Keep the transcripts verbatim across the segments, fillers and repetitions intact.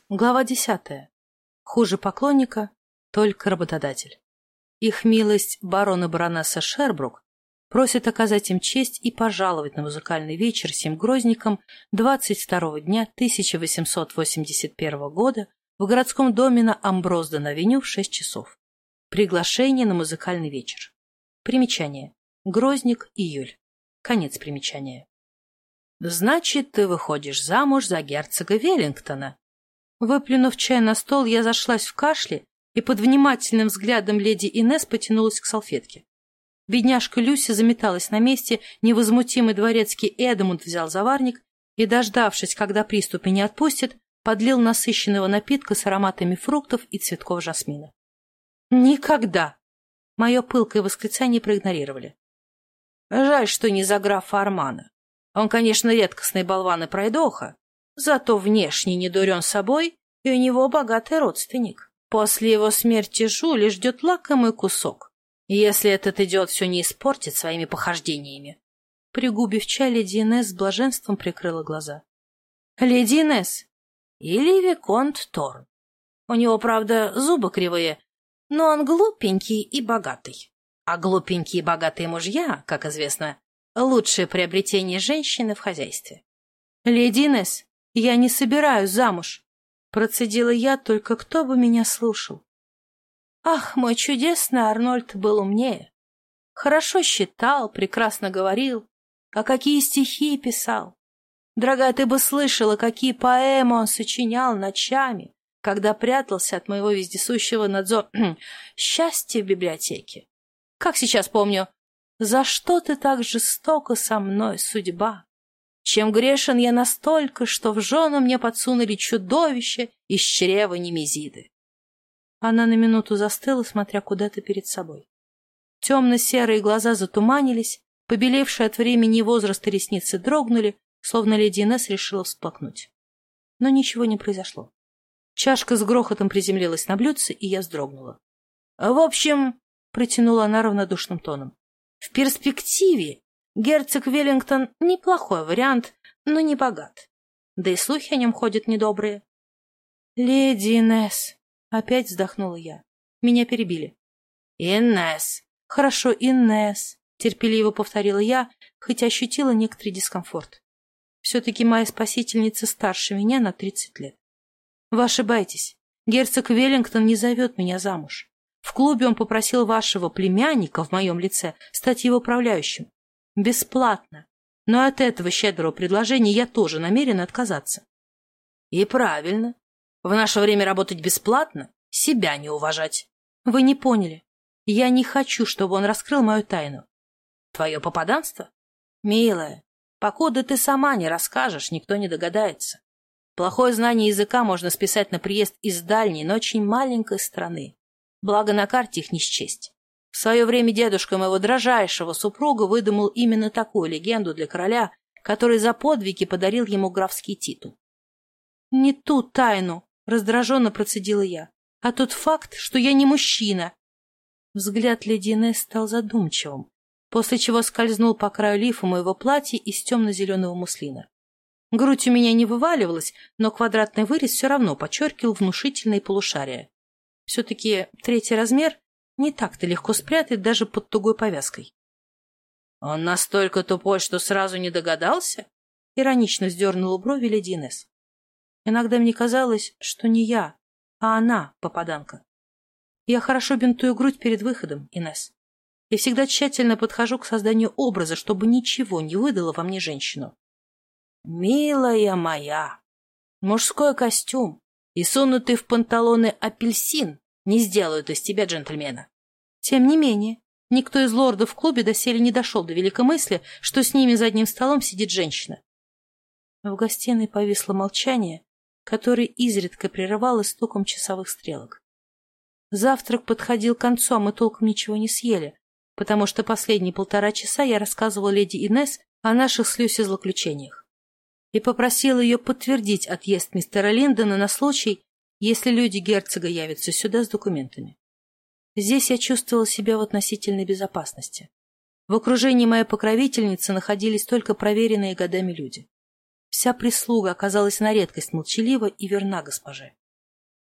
Глава десятая. Хуже поклонника, только работодатель. Их милость барон и баронесса Шербрук просит оказать им честь и пожаловать на музыкальный вечер сим грозникам двадцать второго дня тысяча восемьсот восемьдесят первого года в городском доме на Амброзден-авеню в шесть часов. Приглашение на музыкальный вечер. Примечание. Грозник, июль. Конец примечания. «Значит, ты выходишь замуж за герцога Веллингтона?» Выплюнув чай на стол, я зашлась в кашле и под внимательным взглядом леди Инесс потянулась к салфетке. Бедняжка Люся заметалась на месте, невозмутимый дворецкий Эдмунд взял заварник и, дождавшись, когда приступ не отпустит, подлил насыщенного напитка с ароматами фруктов и цветков жасмина. «Никогда!» Мое пылкое восклицание проигнорировали. «Жаль, что не за графа Армана. Он, конечно, редкостный болван и пройдоха, зато внешне не дурен собой, и у него богатый родственник. После его смерти Жюли ждет лакомый кусок, если этот идиот все не испортит своими похождениями». Пригубив чай, леди Инесс с блаженством прикрыла глаза. «Леди Инесс или Виконт Торн. У него, правда, зубы кривые, но он глупенький и богатый. А глупенькие и богатые мужья, как известно, лучшее приобретение женщины в хозяйстве». «Леди Инесс, я не собираюсь замуж», — процедила я, только кто бы меня слушал. Ах, мой чудесный Арнольд был умнее. Хорошо считал, прекрасно говорил, а какие стихи писал. Дорогая, ты бы слышала, какие поэмы он сочинял ночами, когда прятался от моего вездесущего надзора счастья в библиотеке. Как сейчас помню: «За что ты так жестоко со мной, судьба? Чем грешен я настолько, что в жены мне подсунули чудовище из чрева Немезиды». Она на минуту застыла, смотря куда-то перед собой. Темно-серые глаза затуманились, побелевшие от времени и возраста ресницы дрогнули, словно леди Инесс решила всплакнуть. Но ничего не произошло. Чашка с грохотом приземлилась на блюдце, и я вздрогнула. «В общем, — протянула она равнодушным тоном, — в перспективе герцог Веллингтон — неплохой вариант, но не богат. Да и слухи о нем ходят недобрые». «Леди Инесс», — опять вздохнула я. Меня перебили. «Инесс». «Хорошо, Инесс», — терпеливо повторила я, хоть ощутила некоторый дискомфорт. Все-таки моя спасительница старше меня на тридцать лет. «Вы ошибаетесь. Герцог Веллингтон не зовет меня замуж. В клубе он попросил вашего племянника в моем лице стать его управляющим. Бесплатно. Но от этого щедрого предложения я тоже намерена отказаться». «И правильно. В наше время работать бесплатно — себя не уважать». «Вы не поняли. Я не хочу, чтобы он раскрыл мою тайну». «Твое попаданство? Милая, покуда ты сама не расскажешь, никто не догадается. Плохое знание языка можно списать на приезд из дальней, но очень маленькой страны. Благо на карте их не счесть. В свое время дедушка моего дрожайшего супруга выдумал именно такую легенду для короля, который за подвиги подарил ему графский титул». «Не ту тайну», — раздраженно процедила я, — «а тот факт, что я не мужчина». Взгляд леди Инесс стал задумчивым, после чего скользнул по краю лифа моего платья из темно-зеленого муслина. Грудь у меня не вываливалась, но квадратный вырез все равно подчеркивал внушительные полушария. Все-таки третий размер не так-то легко спрятать даже под тугой повязкой. «Он настолько тупой, что сразу не догадался?» — иронично вздернула брови леди Инесс. Иногда мне казалось, что не я, а она попаданка. Я хорошо бинтую грудь перед выходом, Инесс, и всегда тщательно подхожу к созданию образа, чтобы ничего не выдало во мне женщину. «Милая моя, мужской костюм и сунутый в панталоны апельсин не сделают из тебя джентльмена». Тем не менее, никто из лордов в клубе доселе не дошел до великой мысли, что с ними за одним столом сидит женщина. В гостиной повисло молчание, которое изредка прерывалось стуком часовых стрелок. Завтрак подходил к концу, а мы толком ничего не съели, потому что последние полтора часа я рассказывала леди Инесс о наших с Люси злоключениях и попросила ее подтвердить отъезд мистера Линдона на случай, если люди герцога явятся сюда с документами. Здесь я чувствовала себя в относительной безопасности. В окружении моей покровительницы находились только проверенные годами люди. Вся прислуга оказалась на редкость молчалива и верна госпоже.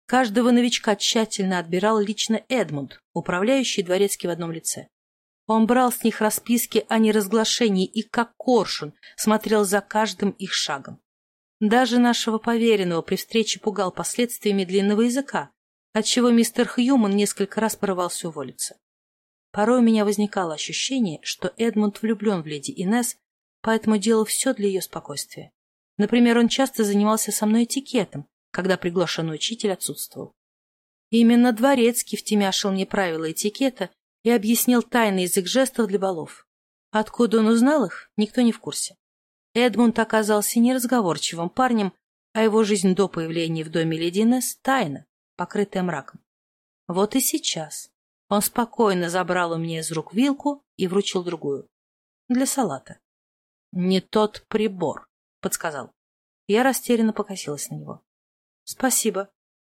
Каждого новичка тщательно отбирал лично Эдмунд, управляющий дворецкий в одном лице. Он брал с них расписки о неразглашении и, как коршун, смотрел за каждым их шагом. Даже нашего поверенного при встрече пугал последствиями длинного языка, отчего мистер Хьюман несколько раз порывался уволиться. Порой у меня возникало ощущение, что Эдмунд влюблен в леди Инесс, поэтому делал все для ее спокойствия. Например, он часто занимался со мной этикетом, когда приглашенный учитель отсутствовал. Именно дворецкий втемяшил мне правила этикета и объяснил тайный язык жестов для балов. Откуда он узнал их, никто не в курсе. Эдмунд оказался неразговорчивым парнем, а его жизнь до появления в доме леди Инесс — тайна, покрытая мраком. Вот и сейчас он спокойно забрал у меня из рук вилку и вручил другую. Для салата. «Не тот прибор», — подсказал. Я растерянно покосилась на него. «Спасибо».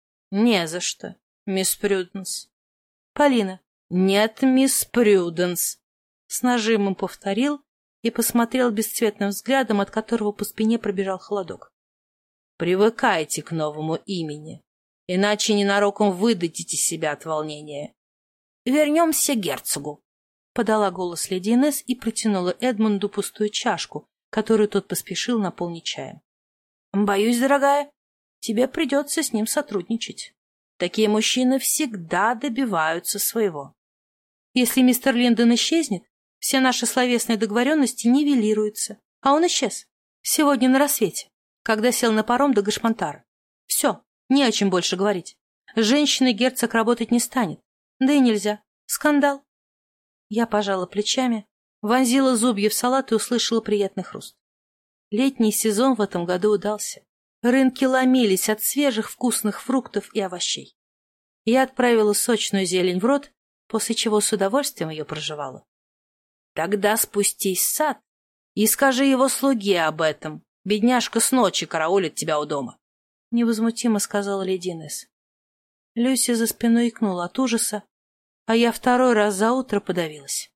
«Не за что, мисс Прюденс». «Полина». «Нет, мисс Прюденс», — с нажимом повторил и посмотрел бесцветным взглядом, от которого по спине пробежал холодок. «Привыкайте к новому имени, иначе ненароком выдадите себя от волнения». «Вернемся к герцогу», — подала голос леди Инесс и протянула Эдмунду пустую чашку, которую тот поспешил наполнить чаем. «Боюсь, дорогая, тебе придется с ним сотрудничать. Такие мужчины всегда добиваются своего. Если мистер Линдон исчезнет, все наши словесные договоренности нивелируются. А он исчез. Сегодня на рассвете, когда сел на паром до Гашмантара. Все, не о чем больше говорить. С женщиной герцог работать не станет. Да и нельзя. Скандал». Я пожала плечами, вонзила зубья в салат и услышала приятный хруст. Летний сезон в этом году удался. Рынки ломились от свежих вкусных фруктов и овощей. Я отправила сочную зелень в рот, после чего с удовольствием ее прожевала. «Тогда спустись в сад и скажи его слуге об этом. Бедняжка с ночи караулит тебя у дома», — невозмутимо сказала леди Инесс. Люся за спиной икнула от ужаса, а я второй раз за утро подавилась.